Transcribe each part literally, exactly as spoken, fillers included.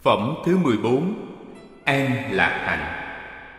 Phẩm thứ mười bốn. An Lạc Hạnh.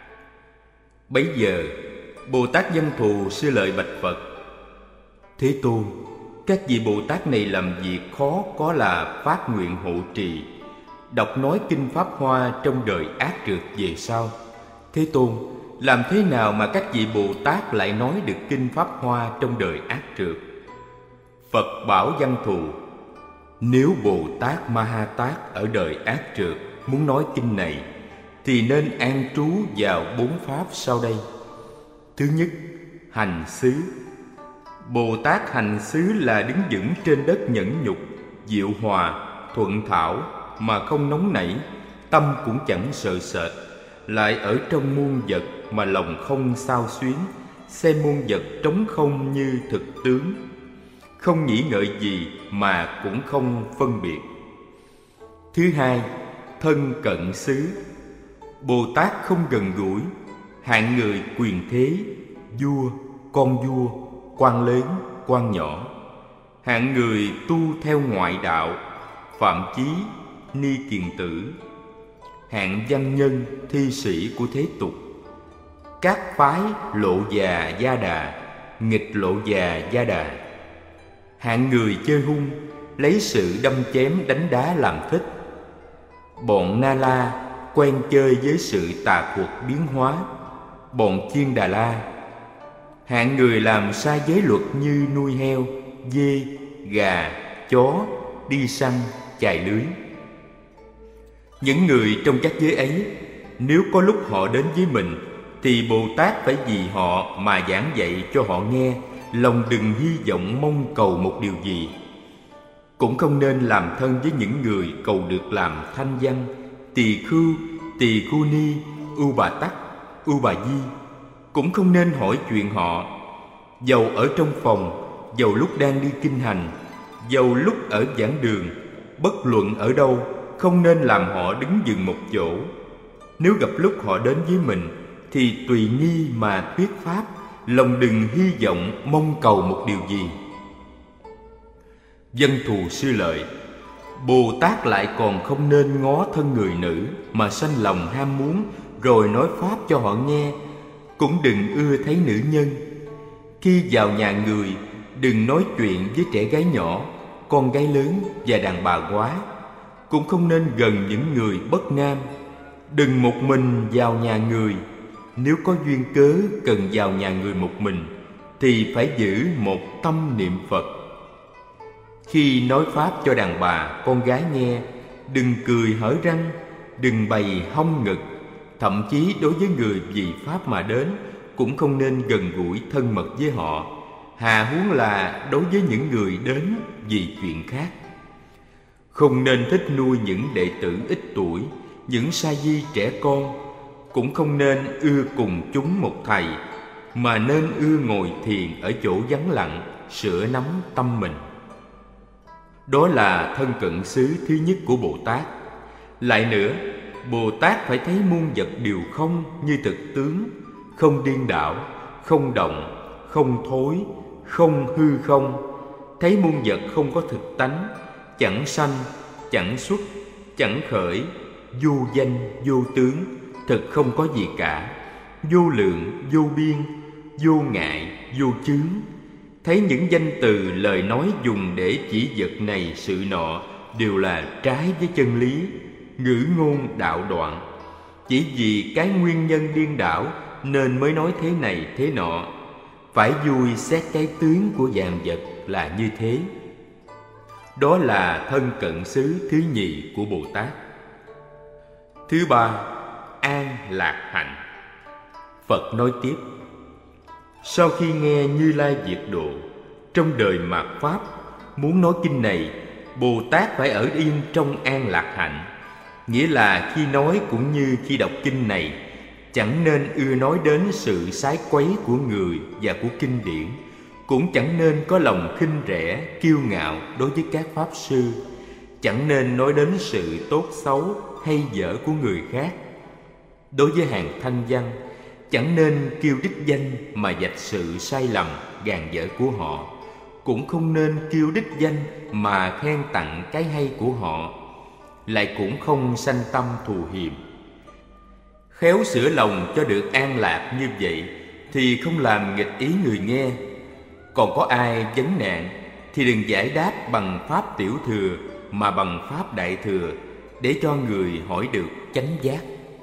Bấy giờ Bồ Tát Văn Thù Sư Lợi bạch Phật: Thế Tôn, các vị Bồ Tát này làm việc khó có là phát nguyện hộ trì, đọc nói kinh Pháp Hoa trong đời ác trượt về sau. Thế Tôn, làm thế nào mà các vị Bồ Tát lại nói được kinh Pháp Hoa trong đời ác trượt? Phật bảo Văn Thù: Nếu Bồ Tát Ma Ha Tát ở đời ác trượt muốn nói kinh này, thì nên an trú vào bốn pháp sau đây. Thứ nhất, hành xứ. Bồ Tát hành xứ là đứng vững trên đất nhẫn nhục, diệu hòa, thuận thảo, mà không nóng nảy, tâm cũng chẳng sợ sệt, lại ở trong muôn vật mà lòng không xao xuyến, xem muôn vật trống không như thực tướng, không nghĩ ngợi gì mà cũng không phân biệt. Thứ hai, thân cận xứ. Bồ Tát không gần gũi hạng người quyền thế, vua, con vua, quan lớn, quan nhỏ, hạng người tu theo ngoại đạo, Phạm Chí, Ni Kiền Tử, hạng văn nhân, thi sĩ của thế tục, các phái lộ già gia đà, nghịch lộ già gia đà, hạng người chơi hung, lấy sự đâm chém đánh đá làm thích, bọn Na La quen chơi với sự tà thuật biến hóa, bọn Chiên Đà La, hạng người làm sai giới luật như nuôi heo, dê, gà, chó, đi săn, chài lưới. Những người trong các giới ấy, nếu có lúc họ đến với mình, thì Bồ Tát phải vì họ mà giảng dạy cho họ nghe, lòng đừng hy vọng mong cầu một điều gì. Cũng không nên làm thân với những người cầu được làm thanh văn, tỳ khưu, tỳ khưu ni, ưu bà tắc, ưu bà di. Cũng không nên hỏi chuyện họ, dầu ở trong phòng, dầu lúc đang đi kinh hành, dầu lúc ở giảng đường, bất luận ở đâu, không nên làm họ đứng dừng một chỗ. Nếu gặp lúc họ đến với mình, thì tùy nghi mà thuyết pháp, lòng đừng hy vọng mong cầu một điều gì. Văn Thù Sư Lợi: Bồ Tát lại còn không nên ngó thân người nữ mà sanh lòng ham muốn, rồi nói pháp cho họ nghe. Cũng đừng ưa thấy nữ nhân. Khi vào nhà người, đừng nói chuyện với trẻ gái nhỏ, con gái lớn và đàn bà quá. Cũng không nên gần những người bất nam. Đừng một mình vào nhà người. Nếu có duyên cớ cần vào nhà người một mình, thì phải giữ một tâm niệm Phật. Khi nói pháp cho đàn bà, con gái nghe, đừng cười hở răng, đừng bày hông ngực. Thậm chí đối với người vì pháp mà đến, cũng không nên gần gũi thân mật với họ, hà huống là đối với những người đến vì chuyện khác. Không nên thích nuôi những đệ tử ít tuổi, những sa di trẻ con. Cũng không nên ưa cùng chúng một thầy, mà nên ưa ngồi thiền ở chỗ vắng lặng, sửa nắm tâm mình. Đó là thân cận xứ thứ nhất của Bồ Tát. Lại nữa, Bồ Tát phải thấy muôn vật đều không như thực tướng, không điên đảo, không động, không thối, không hư không. Thấy muôn vật không có thực tánh, chẳng sanh, chẳng xuất, chẳng khởi, vô danh, vô tướng, thực không có gì cả, vô lượng, vô biên, vô ngại, vô chướng. Thấy những danh từ lời nói dùng để chỉ vật này sự nọ đều là trái với chân lý, ngữ ngôn đạo đoạn. Chỉ vì cái nguyên nhân điên đảo nên mới nói thế này thế nọ. Phải vui xét cái tướng của vạn vật là như thế. Đó là thân cận xứ thứ nhì của Bồ Tát. Thứ ba, an lạc hạnh. Phật nói tiếp: Sau khi nghe Như Lai Diệt Độ trong đời mạt pháp, muốn nói kinh này, Bồ Tát phải ở yên trong an lạc hạnh. Nghĩa là khi nói cũng như khi đọc kinh này, chẳng nên ưa nói đến sự sái quấy của người và của kinh điển. Cũng chẳng nên có lòng khinh rẻ, kiêu ngạo đối với các pháp sư. Chẳng nên nói đến sự tốt xấu hay dở của người khác. Đối với hàng thanh văn, chẳng nên kêu đích danh mà vạch sự sai lầm, gàn dở của họ. Cũng không nên kêu đích danh mà khen tặng cái hay của họ. lại cũng không sanh tâm thù hiềm. Khéo sửa lòng cho được an lạc như vậy thì không làm nghịch ý người nghe. Còn có ai vấn nạn thì đừng giải đáp bằng pháp tiểu thừa mà bằng pháp đại thừa, để cho người hỏi được chánh giác.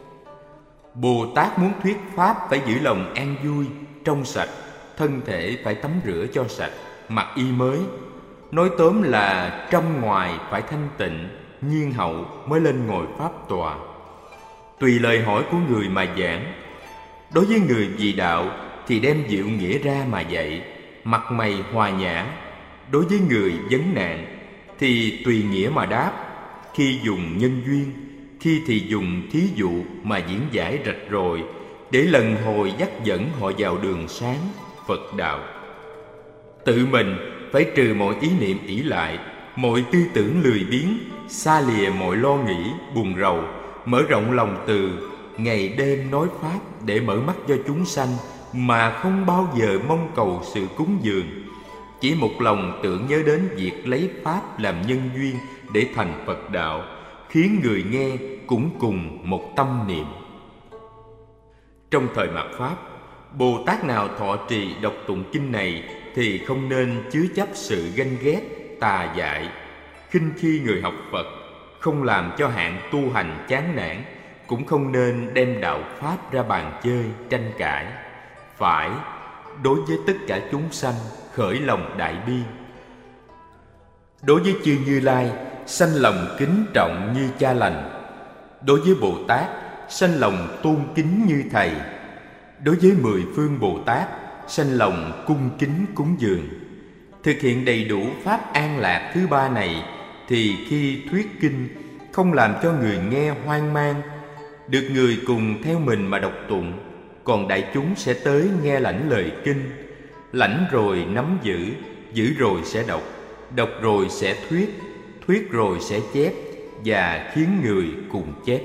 Bồ Tát muốn thuyết pháp phải giữ lòng an vui, trong sạch, thân thể phải tắm rửa cho sạch, mặc y mới. Nói tóm là trong ngoài phải thanh tịnh, nhiên hậu mới lên ngồi pháp tòa. Tùy lời hỏi của người mà giảng. Đối với người vì đạo thì đem diệu nghĩa ra mà dạy, mặt mày hòa nhã. Đối với người vấn nạn thì tùy nghĩa mà đáp, khi dùng nhân duyên, khi thì dùng thí dụ mà diễn giải rạch ròi, để lần hồi dắt dẫn họ vào đường sáng Phật đạo. Tự mình phải trừ mọi ý niệm ỷ lại, mọi tư tưởng lười biếng, xa lìa mọi lo nghĩ buồn rầu, mở rộng lòng từ, ngày đêm nói pháp để mở mắt cho chúng sanh, mà không bao giờ mong cầu sự cúng dường. Chỉ một lòng tưởng nhớ đến việc lấy pháp làm nhân duyên để thành Phật đạo, khiến người nghe cũng cùng một tâm niệm. Trong thời mạt Pháp, Bồ Tát nào thọ trì đọc tụng kinh này thì không nên chứa chấp sự ganh ghét, tà dại, khinh khi người học Phật, không làm cho hạng tu hành chán nản, cũng không nên đem đạo Pháp ra bàn chơi, tranh cãi. Phải, đối với tất cả chúng sanh, khởi lòng đại bi. Đối với chư Như Lai, sanh lòng kính trọng như cha lành. Đối với Bồ Tát, sanh lòng tôn kính như thầy. Đối với mười phương Bồ Tát, sanh lòng cung kính cúng dường. Thực hiện đầy đủ pháp an lạc thứ ba này, thì khi thuyết kinh không làm cho người nghe hoang mang, được người cùng theo mình mà đọc tụng, còn đại chúng sẽ tới nghe lãnh lời kinh. Lãnh rồi nắm giữ, giữ rồi sẽ đọc, đọc rồi sẽ thuyết, thuyết rồi sẽ chép, và khiến người cùng chép.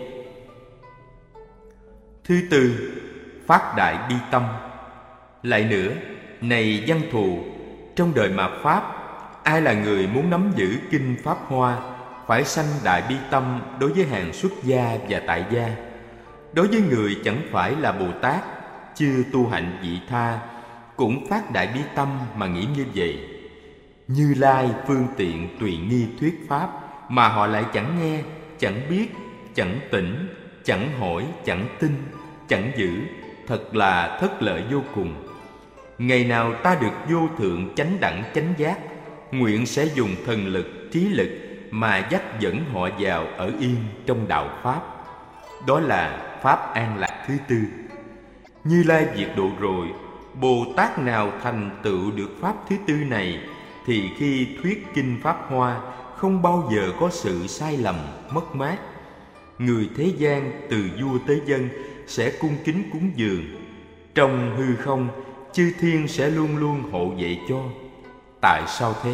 Thứ tư, phát đại bi tâm. Lại nữa, này văn thù, trong đời mạt Pháp, ai là người muốn nắm giữ kinh Pháp Hoa, phải sanh đại bi tâm đối với hàng xuất gia và tại gia. Đối với người chẳng phải là Bồ Tát, chưa tu hạnh vị tha, cũng phát đại bi tâm mà nghĩ như vậy. Như Lai phương tiện tùy nghi thuyết pháp, mà họ lại chẳng nghe, chẳng biết, chẳng tỉnh, chẳng hỏi, chẳng tin, chẳng giữ, thật là thất lợi vô cùng. Ngày nào ta được vô thượng chánh đẳng chánh giác, nguyện sẽ dùng thần lực, trí lực mà dắt dẫn họ vào ở yên trong đạo Pháp. Đó là Pháp an lạc thứ tư. Như Lai diệt độ rồi, Bồ Tát nào thành tựu được Pháp thứ tư này, thì khi thuyết kinh Pháp Hoa không bao giờ có sự sai lầm, mất mát. Người thế gian từ vua tới dân sẽ cung kính cúng dường. Trong hư không, chư thiên sẽ luôn luôn hộ vệ cho. Tại sao thế?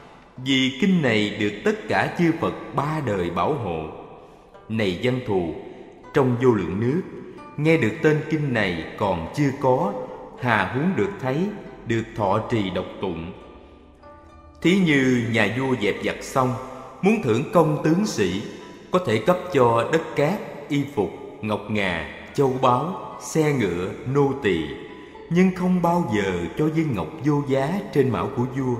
Vì kinh này được tất cả chư Phật ba đời bảo hộ. Này văn thù, trong vô lượng nước, nghe được tên kinh này còn chưa có, hà huống được thấy, được thọ trì đọc tụng. Thí như nhà vua dẹp giặc xong, muốn thưởng công tướng sĩ, có thể cấp cho đất cát, y phục, ngọc ngà, châu báu, xe ngựa, nô tỳ, nhưng không bao giờ cho viên ngọc vô giá trên mão của vua.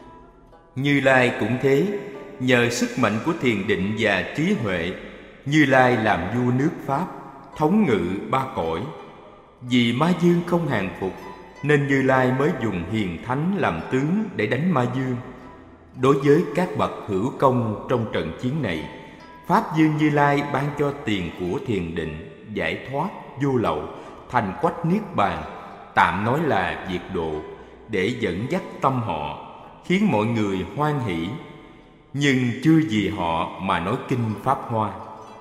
Như Lai cũng thế, nhờ sức mạnh của thiền định và trí huệ, Như Lai làm vua nước Pháp, thống ngự ba cõi. Vì Ma Dương không hàng phục, nên Như Lai mới dùng hiền thánh làm tướng để đánh Ma Dương. Đối với các bậc hữu công trong trận chiến này, Pháp Dương Như Lai ban cho tiền của thiền định, giải thoát, vô lậu, thành quách niết bàn, tạm nói là diệt độ, để dẫn dắt tâm họ, khiến mọi người hoan hỷ. Nhưng chưa vì họ mà nói kinh Pháp Hoa.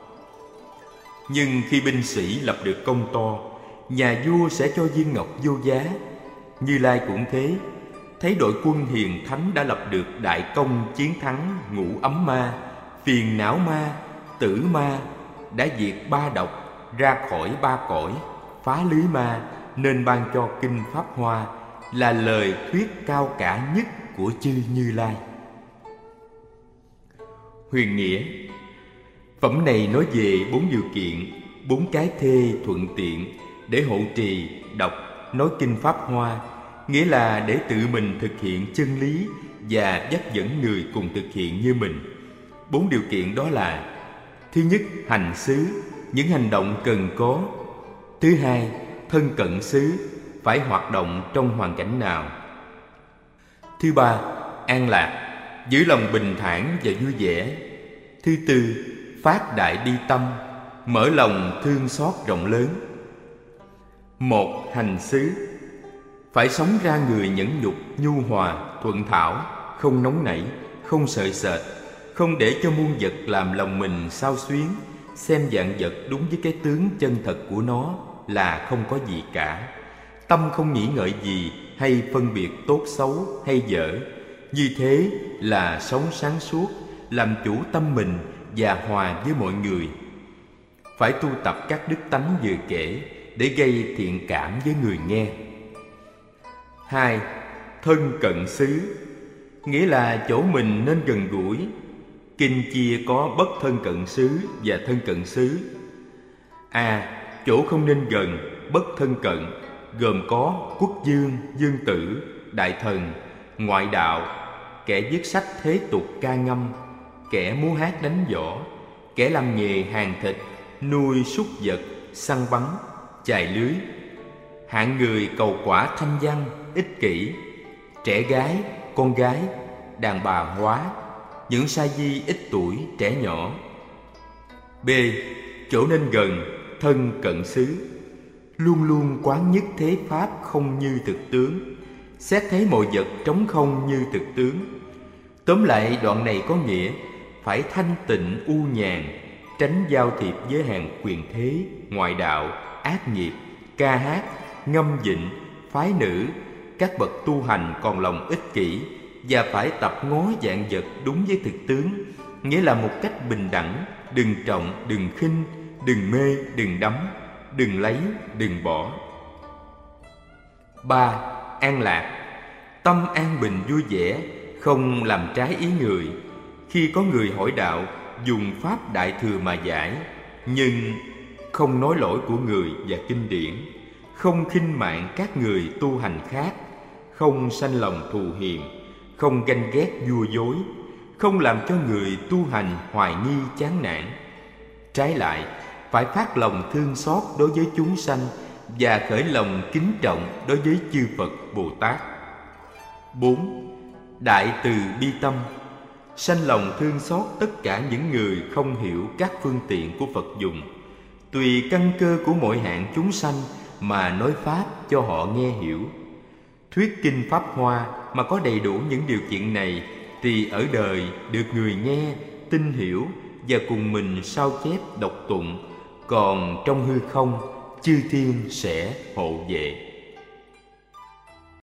Nhưng khi binh sĩ lập được công to, nhà vua sẽ cho viên ngọc vô giá. Như Lai cũng thế, thấy đội quân hiền thánh đã lập được đại công chiến thắng ngũ ấm ma, phiền não ma, tử ma, đã diệt ba độc, ra khỏi ba cõi, phá lưới ma, nên ban cho kinh Pháp Hoa là lời thuyết cao cả nhất của chư Như Lai. Huyền nghĩa: Phẩm này nói về bốn điều kiện, bốn cái thê thuận tiện để hộ trì, đọc, nói kinh Pháp Hoa, nghĩa là để tự mình thực hiện chân lý và dắt dẫn người cùng thực hiện như mình. Bốn điều kiện đó là: thứ nhất, hành xứ, những hành động cần có. Thứ hai, thân cận xứ, phải hoạt động trong hoàn cảnh nào. Thứ ba, an lạc, giữ lòng bình thản và vui vẻ. Thứ tư, phát đại bi tâm, mở lòng thương xót rộng lớn. Một, hành xứ, phải sống ra người nhẫn nhục, nhu hòa, thuận thảo, không nóng nảy, không sợ sệt, không để cho muôn vật làm lòng mình xao xuyến, xem vạn vật đúng với cái tướng chân thật của nó là không có gì cả. Tâm không nghĩ ngợi gì hay phân biệt tốt xấu hay dở. Như thế là sống sáng suốt, làm chủ tâm mình và hòa với mọi người. Phải tu tập các đức tánh vừa kể để gây thiện cảm với người nghe. Hai, thân cận xứ, nghĩa là chỗ mình nên gần gũi. Kinh chia có bất thân cận xứ và thân cận xứ. A. Chỗ không nên gần, bất thân cận, gồm có quốc dương, dương tử, đại thần, ngoại đạo, kẻ viết sách thế tục ca ngâm, kẻ múa hát đánh võ, kẻ làm nghề hàng thịt, nuôi súc vật, săn bắn, chài lưới, hạng người cầu quả thanh văn, ích kỷ, trẻ gái, con gái, đàn bà hóa, những sa di ít tuổi, trẻ nhỏ. B. Chỗ nên gần, thân cận xứ, luôn luôn quán nhất thế pháp không như thực tướng, xét thấy mọi vật trống không như thực tướng. Tóm lại, đoạn này có nghĩa phải thanh tịnh u nhàn, tránh giao thiệp với hàng quyền thế, ngoại đạo, ác nghiệp, ca hát, ngâm vịnh, phái nữ, các bậc tu hành còn lòng ích kỷ, và phải tập ngó vạn vật đúng với thực tướng, nghĩa là một cách bình đẳng, đừng trọng, đừng khinh, đừng mê, đừng đắm, đừng lấy, đừng bỏ. Ba. An lạc, tâm an bình vui vẻ, không làm trái ý người. Khi có người hỏi đạo, dùng pháp đại thừa mà giải, nhưng không nói lỗi của người và kinh điển, không khinh mạng các người tu hành khác, không sanh lòng thù hiềm, không ganh ghét vua dối, không làm cho người tu hành hoài nghi chán nản. Trái lại, phải phát lòng thương xót đối với chúng sanh và khởi lòng kính trọng đối với chư Phật Bồ Tát. Bốn. Đại từ bi tâm, sanh lòng thương xót tất cả những người không hiểu các phương tiện của Phật dùng, tùy căn cơ của mọi hạng chúng sanh mà nói pháp cho họ nghe hiểu. Thuyết kinh Pháp Hoa mà có đầy đủ những điều kiện này thì ở đời được người nghe, tin hiểu và cùng mình sao chép đọc tụng, còn trong hư không chư thiên sẽ hộ vệ.